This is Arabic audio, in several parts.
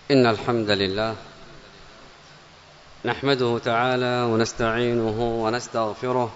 إن الحمد لله نحمده تعالى ونستعينه ونستغفره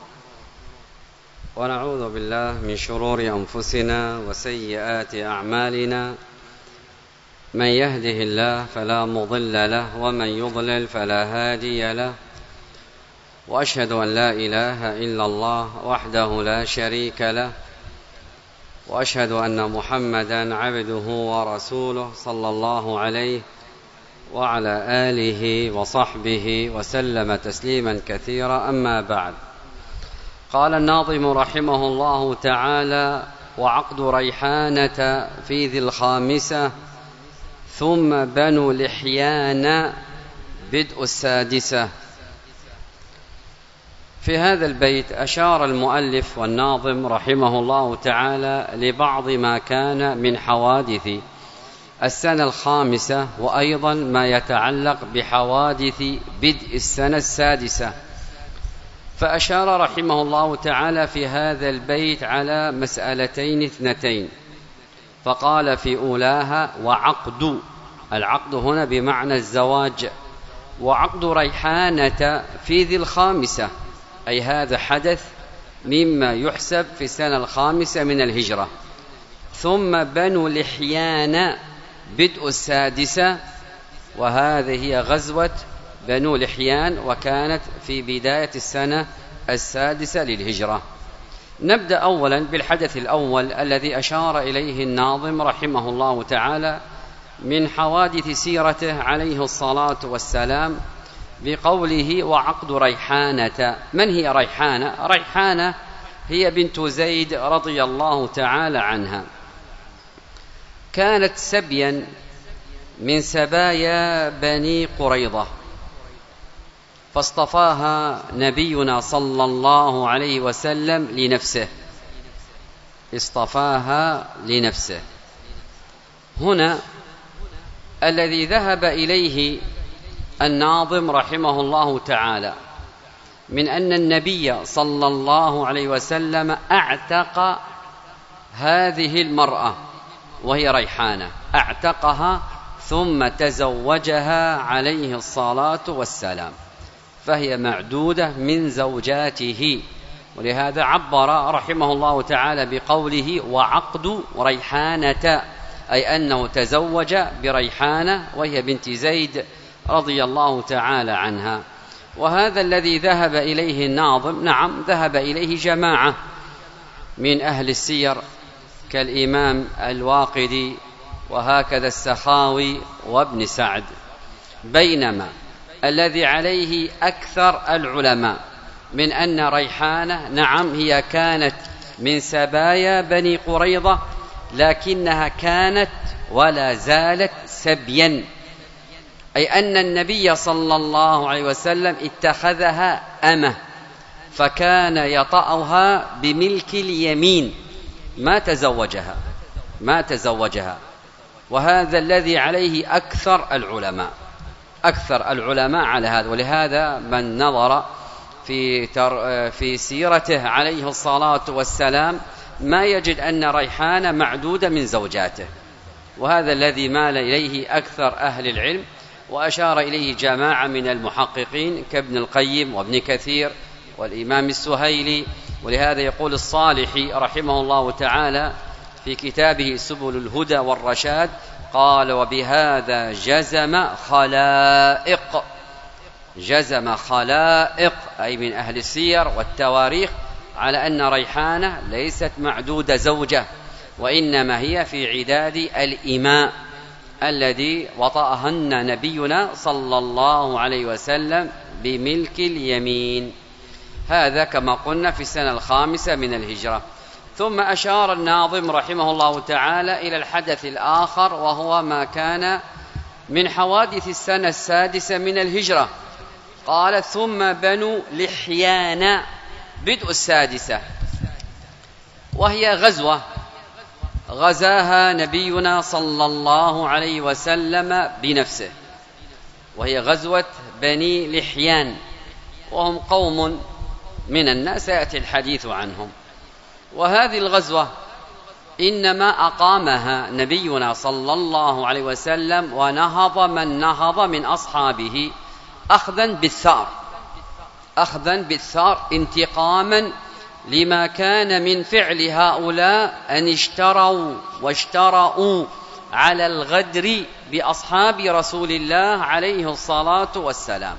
ونعوذ بالله من شرور أنفسنا وسيئات أعمالنا. من يهده الله فلا مضل له ومن يضلل فلا هادي له، وأشهد أن لا إله إلا الله وحده لا شريك له، وأشهد أن محمدا عبده ورسوله صلى الله عليه وعلى آله وصحبه وسلم تسليما كثيرا. أما بعد، قال الناظم رحمه الله تعالى: وعقد ريحانة في ذي الخامسة ثم بنو لحيان بدء السادسة. في هذا البيت أشار المؤلف والناظم رحمه الله تعالى لبعض ما كان من حوادث السنة الخامسة، وأيضا ما يتعلق بحوادث بدء السنة السادسة. فأشار رحمه الله تعالى في هذا البيت على مسألتين اثنتين، فقال في أولاها: وعقد، العقد هنا بمعنى الزواج، وعقد ريحانة في ذي الخامسة، أي هذا حدث مما يحسب في السنة الخامسة من الهجرة. ثم بنو لحيان بدء السادسة، وهذه هي غزوة بنو لحيان، وكانت في بداية السنة السادسة للهجرة. نبدأ أولا بالحدث الأول الذي أشار إليه الناظم رحمه الله تعالى من حوادث سيرته عليه الصلاة والسلام بقوله: وعقد ريحانة. من هي ريحانة؟ ريحانة هي بنت زيد رضي الله تعالى عنها، كانت سبيا من سبايا بني قريظة، فاصطفاها نبينا صلى الله عليه وسلم لنفسه، اصطفاها لنفسه. هنا الذي ذهب إليه الناظم رحمه الله تعالى من أن النبي صلى الله عليه وسلم أعتق هذه المرأة وهي ريحانة، أعتقها ثم تزوجها عليه الصلاة والسلام، فهي معدودة من زوجاته. ولهذا عبر رحمه الله تعالى بقوله: وعقد ريحانة، أي أنه تزوج بريحانة وهي بنت زيد رضي الله تعالى عنها. وهذا الذي ذهب إليه الناظم، نعم ذهب إليه جماعة من أهل السير كالإمام الواقدي وهكذا السخاوي وابن سعد، بينما الذي عليه أكثر العلماء من أن ريحانة نعم هي كانت من سبايا بني قريظة، لكنها كانت ولا زالت سبيا، أي أن النبي صلى الله عليه وسلم اتخذها أمه، فكان يطأها بملك اليمين، ما تزوجها. وهذا الذي عليه أكثر العلماء على هذا. ولهذا من نظر في سيرته عليه الصلاة والسلام ما يجد أن ريحانة معدودة من زوجاته، وهذا الذي مال إليه أكثر أهل العلم، وأشار إليه جماعة من المحققين كابن القيم وابن كثير والإمام السهيلي. ولهذا يقول الصالحي رحمه الله تعالى في كتابه سبل الهدى والرشاد، قال: وبهذا جزم خلائق أي من أهل السير والتواريخ على أن ريحانة ليست معدودة زوجة، وإنما هي في عداد الإماء الذي وطأهن نبينا صلى الله عليه وسلم بملك اليمين. هذا كما قلنا في السنة الخامسة من الهجرة. ثم أشار الناظم رحمه الله تعالى إلى الحدث الآخر، وهو ما كان من حوادث السنة السادسة من الهجرة. قال: ثم بنو لحيان بدء السادسة، وهي غزوة غزاها نبينا صلى الله عليه وسلم بنفسه، وهي غزوة بني لحيان، وهم قوم من الناس يأتي الحديث عنهم. وهذه الغزوة إنما أقامها نبينا صلى الله عليه وسلم ونهض من نهض من أصحابه أخذا بالثار انتقاما لما كان من فعل هؤلاء أن اشتروا واشترؤوا على الغدر بأصحاب رسول الله عليه الصلاة والسلام.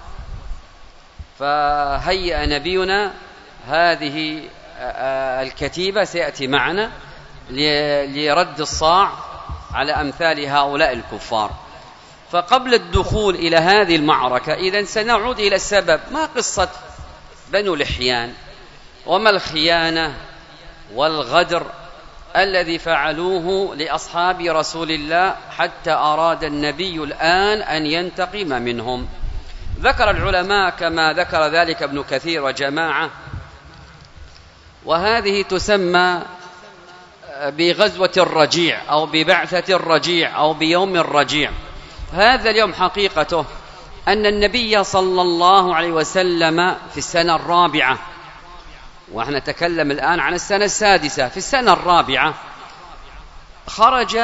فهيأ نبينا هذه الكتيبة سيأتي معنا لرد الصاع على أمثال هؤلاء الكفار. فقبل الدخول إلى هذه المعركة إذن سنعود إلى السبب، ما قصة بنو لحيان وما الخيانة والغدر الذي فعلوه لأصحاب رسول الله حتى أراد النبي الآن أن ينتقم منهم. ذكر العلماء كما ذكر ذلك ابن كثير وجماعة، وهذه تسمى بغزوة الرجيع أو ببعثة الرجيع أو بيوم الرجيع. هذا اليوم حقيقته أن النبي صلى الله عليه وسلم في السنة الرابعة، ونحن نتكلم الآن عن السنة السادسة، في السنة الرابعة خرج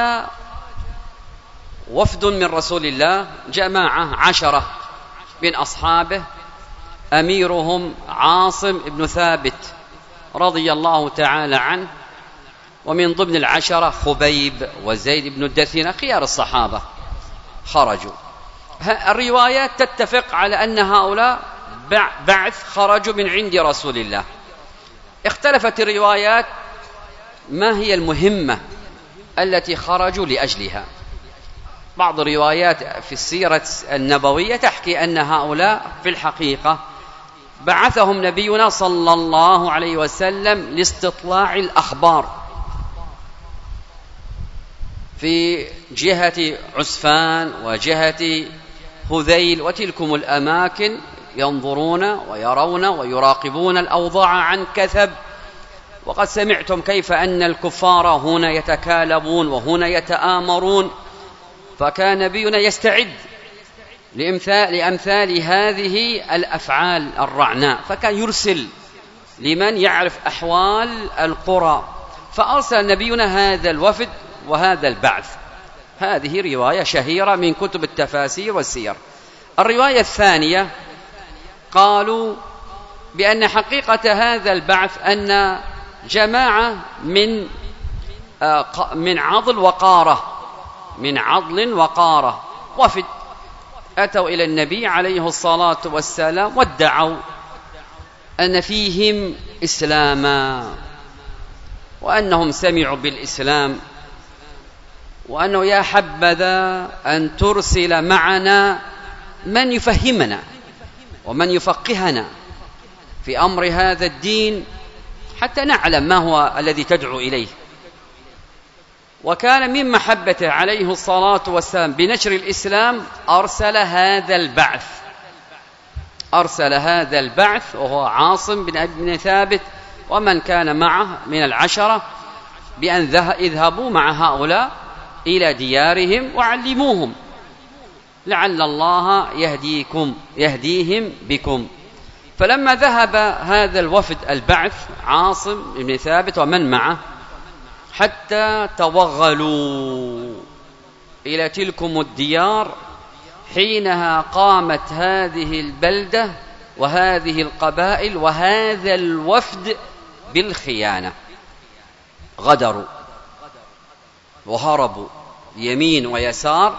وفد من رسول الله، جماعة 10 من أصحابه، أميرهم عاصم بن ثابت رضي الله تعالى عنه، ومن ضمن 10 خبيب وزيد بن الدثينة، خيار الصحابة خرجوا. الروايات تتفق على أن هؤلاء بعث خرجوا من عند رسول الله. اختلفت الروايات ما هي المهمة التي خرجوا لأجلها. بعض الروايات في السيرة النبوية تحكي أن هؤلاء في الحقيقة بعثهم نبينا صلى الله عليه وسلم لاستطلاع الأخبار في جهة عسفان وجهة هذيل وتلكم الأماكن، ينظرون ويرون ويراقبون الأوضاع عن كثب. وقد سمعتم كيف أن الكفار هنا يتكالبون وهنا يتآمرون، فكان نبينا يستعد لأمثال هذه الأفعال الرعناء، فكان يرسل لمن يعرف أحوال القرى، فأرسل نبينا هذا الوفد وهذا البعث. هذه رواية شهيرة من كتب التفاسير والسير. الرواية الثانية قالوا بأن حقيقة هذا البعث أن جماعة من عضل وقارة وفد أتوا إلى النبي عليه الصلاة والسلام وادعوا أن فيهم إسلاما، وأنهم سمعوا بالإسلام، وأنه يا حبذا أن ترسل معنا من يفهمنا ومن يفقهنا في أمر هذا الدين حتى نعلم ما هو الذي تدعو إليه. وكان من محبته عليه الصلاة والسلام بنشر الإسلام أرسل هذا البعث وهو عاصم بن ثابت ومن كان معه من 10 بأن اذهبوا مع هؤلاء إلى ديارهم وعلموهم لعل الله يهديهم بكم. فلما ذهب هذا الوفد البعث عاصم بن ثابت ومن معه حتى توغلوا إلى تلكم الديار، حينها قامت هذه البلدة وهذه القبائل وهذا الوفد بالخيانة، غدروا وهربوا يمين ويسار،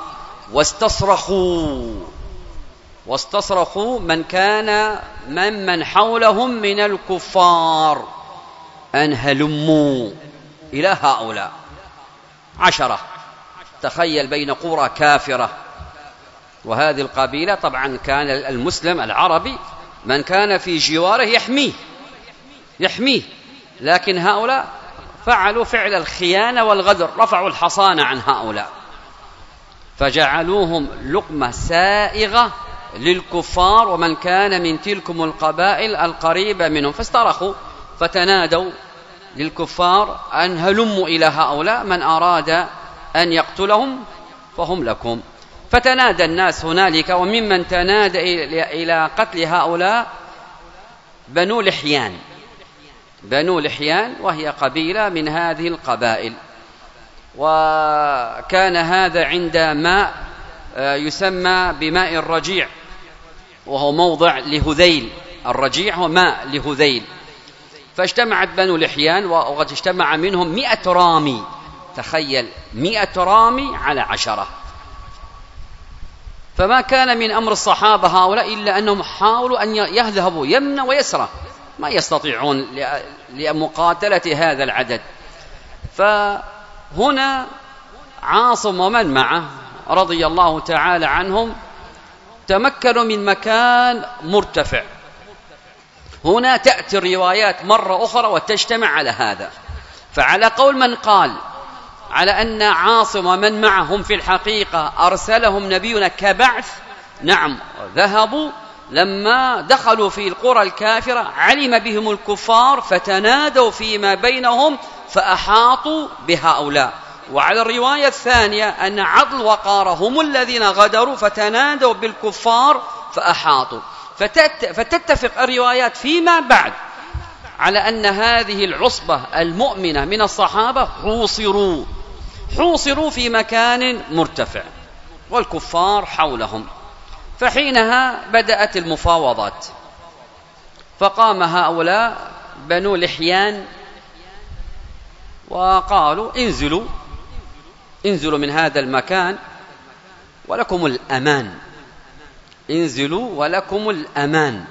واستصرخوا من كان ممن حولهم من الكفار أن هلموا إلى هؤلاء 10. تخيل بين قرى كافرة، وهذه القبيلة طبعا كان المسلم العربي من كان في جواره يحميه، لكن هؤلاء فعلوا فعل الخيانة والغدر، رفعوا الحصانة عن هؤلاء فجعلوهم لقمة سائغة للكفار ومن كان من تلكم القبائل القريبة منهم، فاسترخوا فتنادوا للكفار أن هلموا إلى هؤلاء، من أراد أن يقتلهم فهم لكم. فتنادى الناس هنالك، وممن تنادى إلى قتل هؤلاء بنو لحيان، وهي قبيلة من هذه القبائل. وكان هذا عند ماء يسمى بماء الرجيع، وهو موضع لهذيل. الرجيع هو ماء لهذيل. فاجتمعت بنو لحيان، وقد اجتمع منهم 100 رامي. تخيل 100 رامي على 10. فما كان من أمر الصحابة هؤلاء إلا أنهم حاولوا أن يذهبوا يمنى ويسرى، ما يستطيعون لمقاتلة هذا العدد. فهنا عاصم ومن معه رضي الله تعالى عنهم تمكنوا من مكان مرتفع. هنا تأتي الروايات مرة أخرى وتجتمع على هذا. فعلى قول من قال على أن عاصم ومن معهم في الحقيقة أرسلهم نبينا كبعث، نعم، ذهبوا لما دخلوا في القرى الكافرة علم بهم الكفار فتنادوا فيما بينهم فأحاطوا بهؤلاء. وعلى الرواية الثانية أن عضل وقار هم الذين غدروا فتنادوا بالكفار فأحاطوا. فتتفق الروايات فيما بعد على أن هذه العصبة المؤمنة من الصحابة حوصروا في مكان مرتفع والكفار حولهم. فحينها بدأت المفاوضات، فقام هؤلاء بنو لحيان وقالوا انزلوا من هذا المكان ولكم الأمان، انزلوا ولكم الأمان.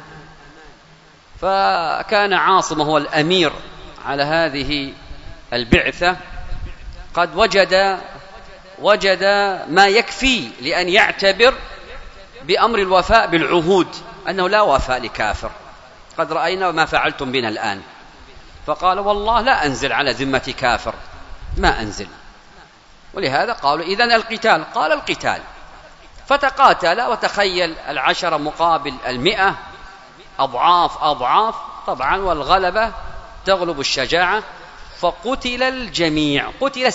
فكان عاصم هو الأمير على هذه البعثة، قد وجد ما يكفي لأن يعتبر بأمر الوفاء بالعهود، أنه لا وفاء لكافر، قد رأينا ما فعلتم بنا الآن. فقال والله لا أنزل على ذمة كافر، ما أنزل. ولهذا قالوا إذن القتال. قال القتال. فتقاتل، وتخيل 10 مقابل 100 أضعاف طبعا، والغلبة تغلب الشجاعة. فقتل الجميع، قتل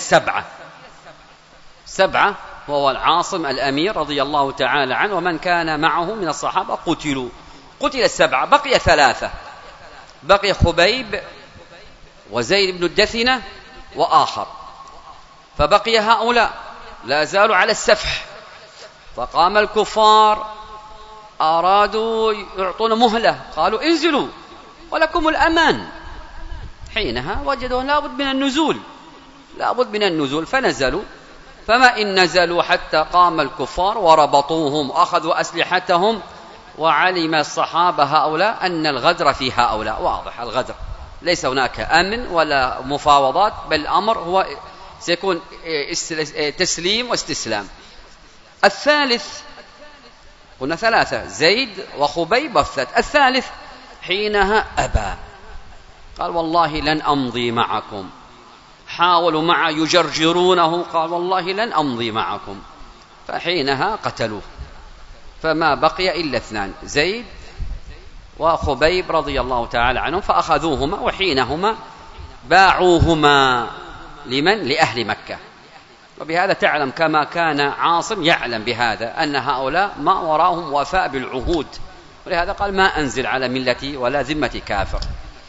7 وهو العاصم الأمير رضي الله تعالى عنه ومن كان معه من الصحابة قتل 7. بقي 3، بقي خبيب وزيد بن الدثنة وآخر. فبقي هؤلاء لا زالوا على السفح. فقام الكفار أرادوا يعطون مهلة، قالوا انزلوا ولكم الأمان. حينها وجدوا لابد من النزول، فنزلوا. فما إن نزلوا حتى قام الكفار وربطوهم وأخذوا أسلحتهم. وعلم الصحابة هؤلاء أن الغدر في هؤلاء واضح، الغدر ليس هناك أمن ولا مفاوضات، بل الأمر هو سيكون تسليم واستسلام. الثالث، قلنا 3، زيد وخبيب والثالث. الثالث حينها أبى، قال والله لن أمضي معكم. حاولوا معه يجرجرونه، قال والله لن أمضي معكم. فحينها قتلوه. فما بقي إلا 2، زيد وخبيب رضي الله تعالى عنهم. فأخذوهما، وحينهما باعوهما لمن؟ لأهل مكة. وبهذا تعلم كما كان عاصم يعلم بهذا أن هؤلاء ما وراهم وفاء بالعهود، ولهذا قال ما أنزل على ملتي ولا ذمة كافر.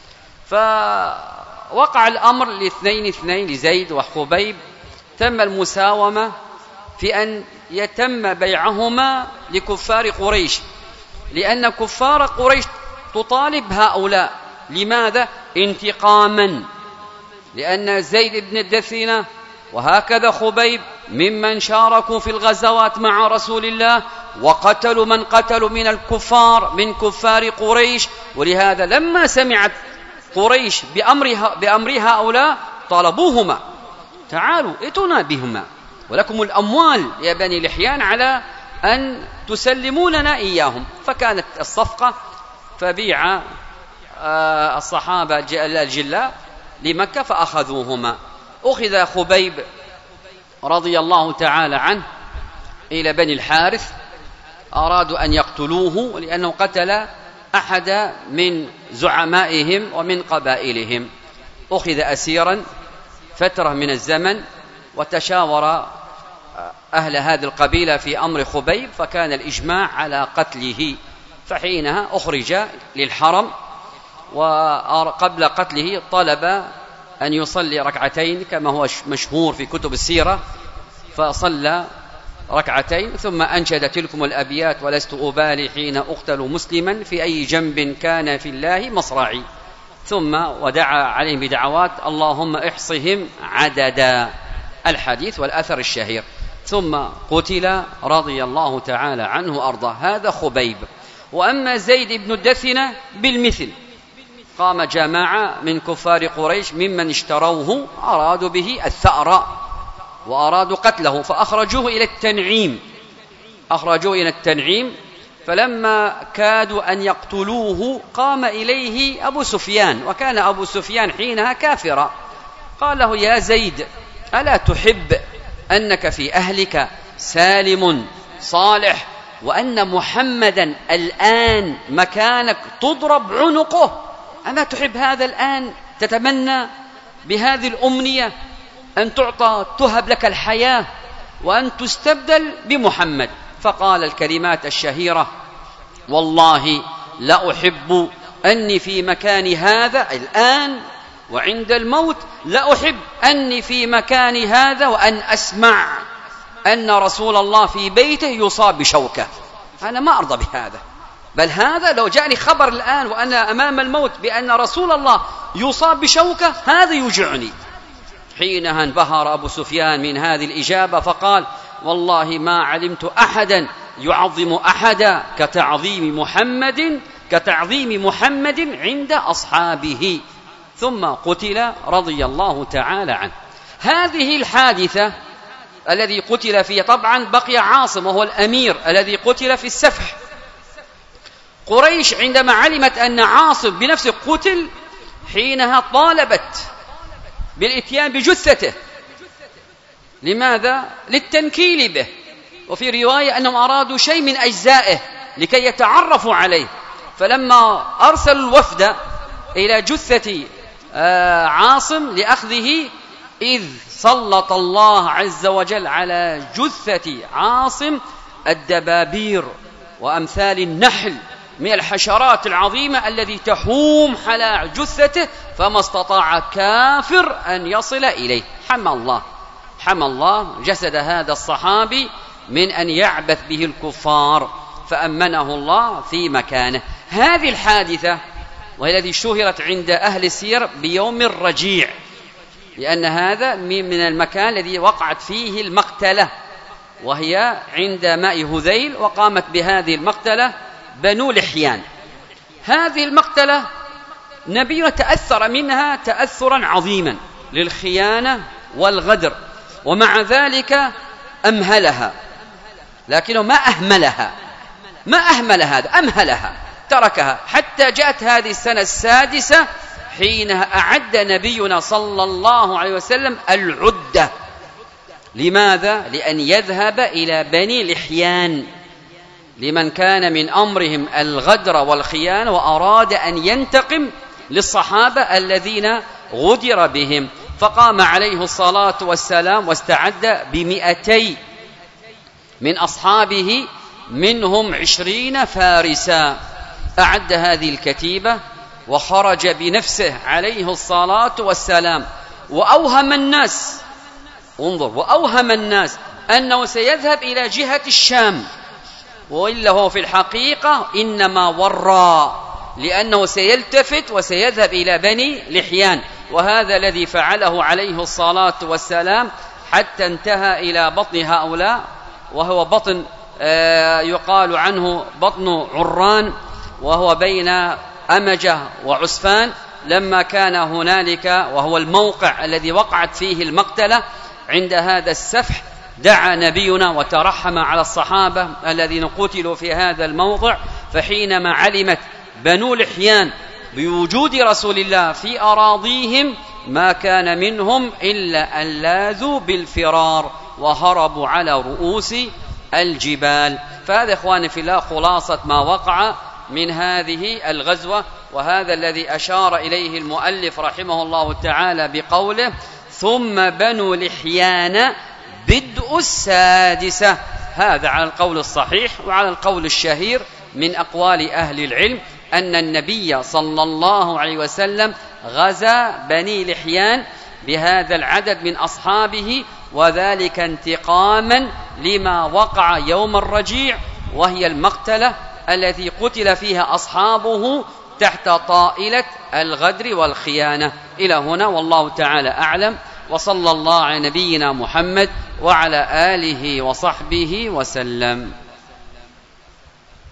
فوقع الأمر ل2 لزيد وخبيب. تم المساومة في أن يتم بيعهما لكفار قريش، لأن كفار قريش تطالب هؤلاء. لماذا؟ انتقاما، لأن زيد بن الدثنة وهكذا خبيب ممن شاركوا في الغزوات مع رسول الله، وقتلوا من قتلوا من الكفار من كفار قريش. ولهذا لما سمعت قريش بأمر هؤلاء طلبوهما، تعالوا ائتونا بهما ولكم الأموال يا بني لحيان على أن تسلموا لنا إياهم. فكانت الصفقة، فبيع الصحابة الجلاء لمكة فأخذوهما. أخذ خبيب رضي الله تعالى عنه إلى بني الحارث، أرادوا أن يقتلوه لأنه قتل أحد من زعمائهم ومن قبائلهم. أخذ أسيرا فترة من الزمن، وتشاور أهل هذه القبيلة في أمر خبيب، فكان الإجماع على قتله. فحينها أخرج للحرم، وقبل قتله طلب أن يصلي ركعتين كما هو مشهور في كتب السيرة، فصلى ركعتين ثم أنشد تلكم الأبيات: ولست أبالي حين أقتل مسلما في أي جنب كان في الله مصرعي، ثم ودعا عليهم بدعوات: اللهم احصهم عددا، الحديث والأثر الشهير. ثم قتل رضي الله تعالى عنه وأرضاه. هذا خبيب. وأما زيد بن الدثنة بالمثل، قام جماعة من كفار قريش ممن اشتروه أرادوا به الثأر وأرادوا قتله، فأخرجوه إلى التنعيم. فلما كادوا أن يقتلوه قام إليه أبو سفيان، وكان أبو سفيان حينها كافرا، قال له: يا زيد، ألا تحب أنك في أهلك سالم صالح، وأن محمدا الآن مكانك تضرب عنقه؟ أما تحب هذا الآن؟ تتمنى بهذه الأمنية أن تعطى تهب لك الحياة وأن تستبدل بمحمد. فقال الكلمات الشهيرة: والله لا أحب أني في مكان هذا الآن وعند الموت، لا أحب أني في مكان هذا وأن أسمع أن رسول الله في بيته يصاب بشوكة. أنا ما أرضى بهذا، بل هذا لو جاءني خبر الآن وأنا أمام الموت بأن رسول الله يصاب بشوكة، هذا يوجعني. حينها انبهر أبو سفيان من هذه الإجابة فقال: والله ما علمت أحدا يعظم أحدا كتعظيم محمد عند أصحابه. ثم قتل رضي الله تعالى عنه. هذه الحادثة الذي قتل فيها، طبعا بقي عاصم وهو الأمير الذي قتل في السفح. قريش عندما علمت أن عاصم بنفسه قتل، حينها طالبت بالإتيان بجثته. لماذا؟ للتنكيل به. وفي رواية أنهم أرادوا شيء من أجزائه لكي يتعرفوا عليه. فلما أرسلوا الوفد إلى جثة عاصم لأخذه، إذ سلط الله عز وجل على جثة عاصم الدبابير وأمثال النحل من الحشرات العظيمة التي تحوم حول جثته، فما استطاع كافر أن يصل إليه. حمى الله جسد هذا الصحابي من أن يعبث به الكفار، فأمنه الله في مكانه. هذه الحادثة وهي التي شهرت عند أهل السير بيوم الرجيع، لأن هذا من المكان الذي وقعت فيه المقتلة، وهي عند ماء هذيل، وقامت بهذه المقتلة بنو لحيان. هذه المقتلة نبينا تأثر منها تأثرا عظيما للخيانة والغدر، ومع ذلك أمهلها، لكنه ما أهملها، تركها حتى جاءت هذه السنة السادسة، حينها أعد نبينا صلى الله عليه وسلم العدة. لماذا؟ لأن يذهب إلى بني لحيان لمن كان من أمرهم الغدر والخيانة، وأراد أن ينتقم للصحابة الذين غدر بهم. فقام عليه الصلاة والسلام واستعد ب200 من أصحابه، منهم 20 فارسا. أعد هذه الكتيبة وخرج بنفسه عليه الصلاة والسلام، وأوهم الناس أنه سيذهب إلى جهة الشام، وإلا هو في الحقيقة إنما ورى، لأنه سيلتفت وسيذهب إلى بني لحيان. وهذا الذي فعله عليه الصلاة والسلام، حتى انتهى إلى بطن هؤلاء، وهو بطن يقال عنه بطن عران، وهو بين أمجة وعسفان. لما كان هنالك، وهو الموقع الذي وقعت فيه المقتلة، عند هذا السفح دعا نبينا وترحم على الصحابة الذين قتلوا في هذا الموضع. فحينما علمت بنو لحيان بوجود رسول الله في أراضيهم، ما كان منهم إلا أن لاذوا بالفرار وهربوا على رؤوس الجبال. فهذا إخواني في الله خلاصة ما وقع من هذه الغزوة، وهذا الذي أشار إليه المؤلف رحمه الله تعالى بقوله: ثم بنو لحيان بدء السادسة. هذا على القول الصحيح وعلى القول الشهير من أقوال أهل العلم، أن النبي صلى الله عليه وسلم غزا بني لحيان بهذا العدد من أصحابه، وذلك انتقاما لما وقع يوم الرجيع، وهي المقتلة التي قتل فيها أصحابه تحت طائلة الغدر والخيانة. إلى هنا والله تعالى أعلم، وصلى الله على نبينا محمد وعلى آله وصحبه وسلم.